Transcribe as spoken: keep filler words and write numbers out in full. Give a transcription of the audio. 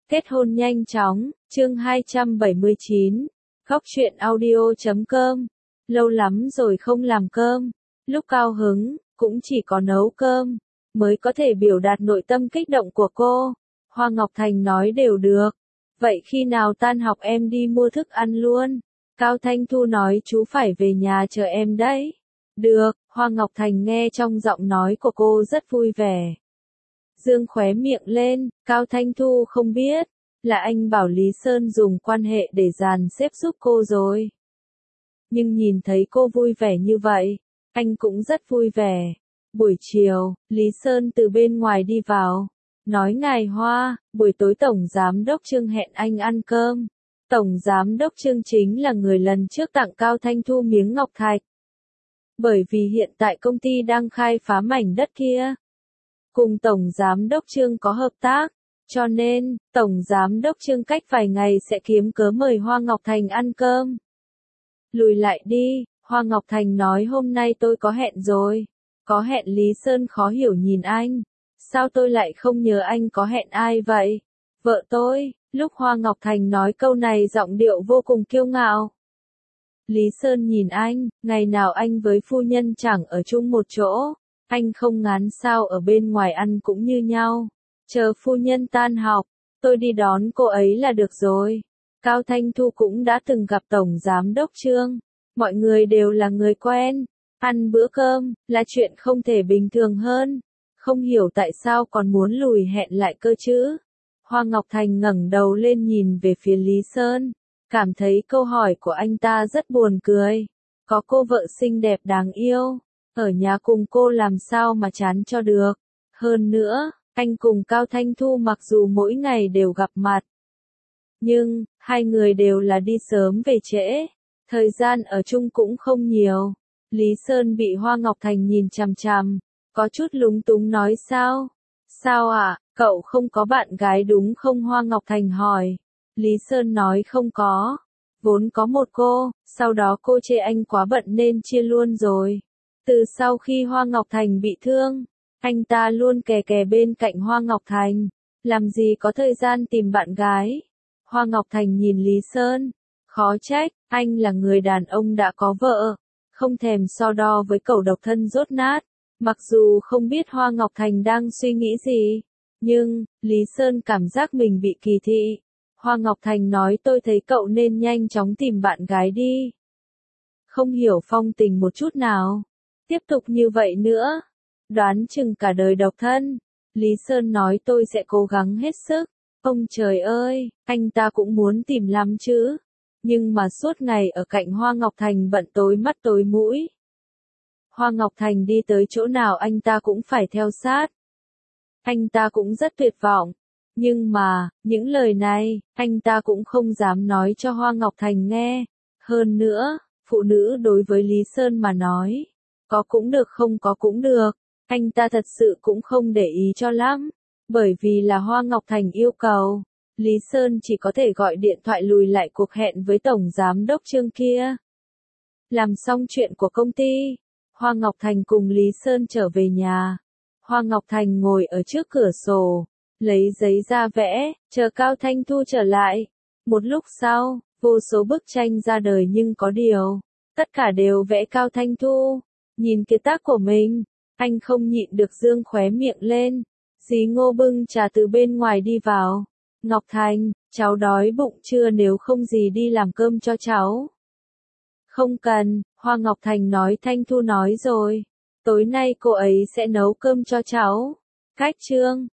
Kết hôn nhanh chóng, chương hai trăm bảy mươi chín, Góc truyện audio chấm com. Lâu lắm rồi không làm cơm, lúc cao hứng, cũng chỉ có nấu cơm, mới có thể biểu đạt nội tâm kích động của cô. Hoa Ngọc Thành nói đều được. Vậy khi nào tan học em đi mua thức ăn luôn? Cao Thanh Thu nói chú phải về nhà chờ em đấy. Được, Hoa Ngọc Thành nghe trong giọng nói của cô rất vui vẻ. Dương khóe miệng lên, Cao Thanh Thu không biết, là anh bảo Lý Sơn dùng quan hệ để dàn xếp giúp cô rồi. Nhưng nhìn thấy cô vui vẻ như vậy, anh cũng rất vui vẻ. Buổi chiều, Lý Sơn từ bên ngoài đi vào, nói ngài Hoa, buổi tối Tổng Giám Đốc Trương hẹn anh ăn cơm. Tổng Giám Đốc Trương chính là người lần trước tặng Cao Thanh Thu miếng ngọc thạch. Bởi vì hiện tại công ty đang khai phá mảnh đất kia. Cùng Tổng Giám Đốc Trương có hợp tác, cho nên, Tổng Giám Đốc Trương cách vài ngày sẽ kiếm cớ mời Hoa Ngọc Thành ăn cơm. Lùi lại đi, Hoa Ngọc Thành nói hôm nay tôi có hẹn rồi. Có hẹn Lý Sơn khó hiểu nhìn anh. Sao tôi lại không nhớ anh có hẹn ai vậy? Vợ tôi, lúc Hoa Ngọc Thành nói câu này giọng điệu vô cùng kiêu ngạo. Lý Sơn nhìn anh, ngày nào anh với phu nhân chẳng ở chung một chỗ. Anh không ngán sao ở bên ngoài ăn cũng như nhau. Chờ phu nhân tan học, tôi đi đón cô ấy là được rồi. Cao Thanh Thu cũng đã từng gặp Tổng Giám Đốc Trương. Mọi người đều là người quen. Ăn bữa cơm, là chuyện không thể bình thường hơn. Không hiểu tại sao còn muốn lùi hẹn lại cơ chứ. Hoa Ngọc Thành ngẩng đầu lên nhìn về phía Lý Sơn. Cảm thấy câu hỏi của anh ta rất buồn cười. Có cô vợ xinh đẹp đáng yêu. Ở nhà cùng cô làm sao mà chán cho được. Hơn nữa, anh cùng Cao Thanh Thu mặc dù mỗi ngày đều gặp mặt. Nhưng, hai người đều là đi sớm về trễ. Thời gian ở chung cũng không nhiều. Lý Sơn bị Hoa Ngọc Thành nhìn chằm chằm. Có chút lúng túng nói sao? Sao ạ, à, cậu không có bạn gái đúng không? Hoa Ngọc Thành hỏi. Lý Sơn nói không có. Vốn có một cô, sau đó cô chê anh quá bận nên chia luôn rồi. Từ sau khi Hoa Ngọc Thành bị thương, anh ta luôn kè kè bên cạnh Hoa Ngọc Thành. Làm gì có thời gian tìm bạn gái? Hoa Ngọc Thành nhìn Lý Sơn. Khó trách, anh là người đàn ông đã có vợ. Không thèm so đo với cẩu độc thân dốt nát. Mặc dù không biết Hoa Ngọc Thành đang suy nghĩ gì. Nhưng, Lý Sơn cảm giác mình bị kỳ thị. Hoa Ngọc Thành nói tôi thấy cậu nên nhanh chóng tìm bạn gái đi. Không hiểu phong tình một chút nào. Tiếp tục như vậy nữa. Đoán chừng cả đời độc thân. Lý Sơn nói tôi sẽ cố gắng hết sức. Ông trời ơi, anh ta cũng muốn tìm lắm chứ. Nhưng mà suốt ngày ở cạnh Hoa Ngọc Thành bận tối mắt tối mũi. Hoa Ngọc Thành đi tới chỗ nào anh ta cũng phải theo sát. Anh ta cũng rất tuyệt vọng. Nhưng mà, những lời này, anh ta cũng không dám nói cho Hoa Ngọc Thành nghe. Hơn nữa, phụ nữ đối với Lý Sơn mà nói, có cũng được không có cũng được. Anh ta thật sự cũng không để ý cho lắm. Bởi vì là Hoa Ngọc Thành yêu cầu. Lý Sơn chỉ có thể gọi điện thoại lùi lại cuộc hẹn với Tổng Giám Đốc Trương kia. Làm xong chuyện của công ty, Hoa Ngọc Thành cùng Lý Sơn trở về nhà. Hoa Ngọc Thành ngồi ở trước cửa sổ, lấy giấy ra vẽ, chờ Cao Thanh Thu trở lại. Một lúc sau, vô số bức tranh ra đời nhưng có điều, tất cả đều vẽ Cao Thanh Thu. Nhìn cái tác của mình, anh không nhịn được dương khóe miệng lên. Dì Ngô bưng trà từ bên ngoài đi vào. Ngọc Thành, cháu đói bụng chưa, nếu không dì đi làm cơm cho cháu. Không cần, Hoa Ngọc Thành nói. Thanh Thu nói rồi. Tối nay cô ấy sẽ nấu cơm cho cháu. Cách Trương,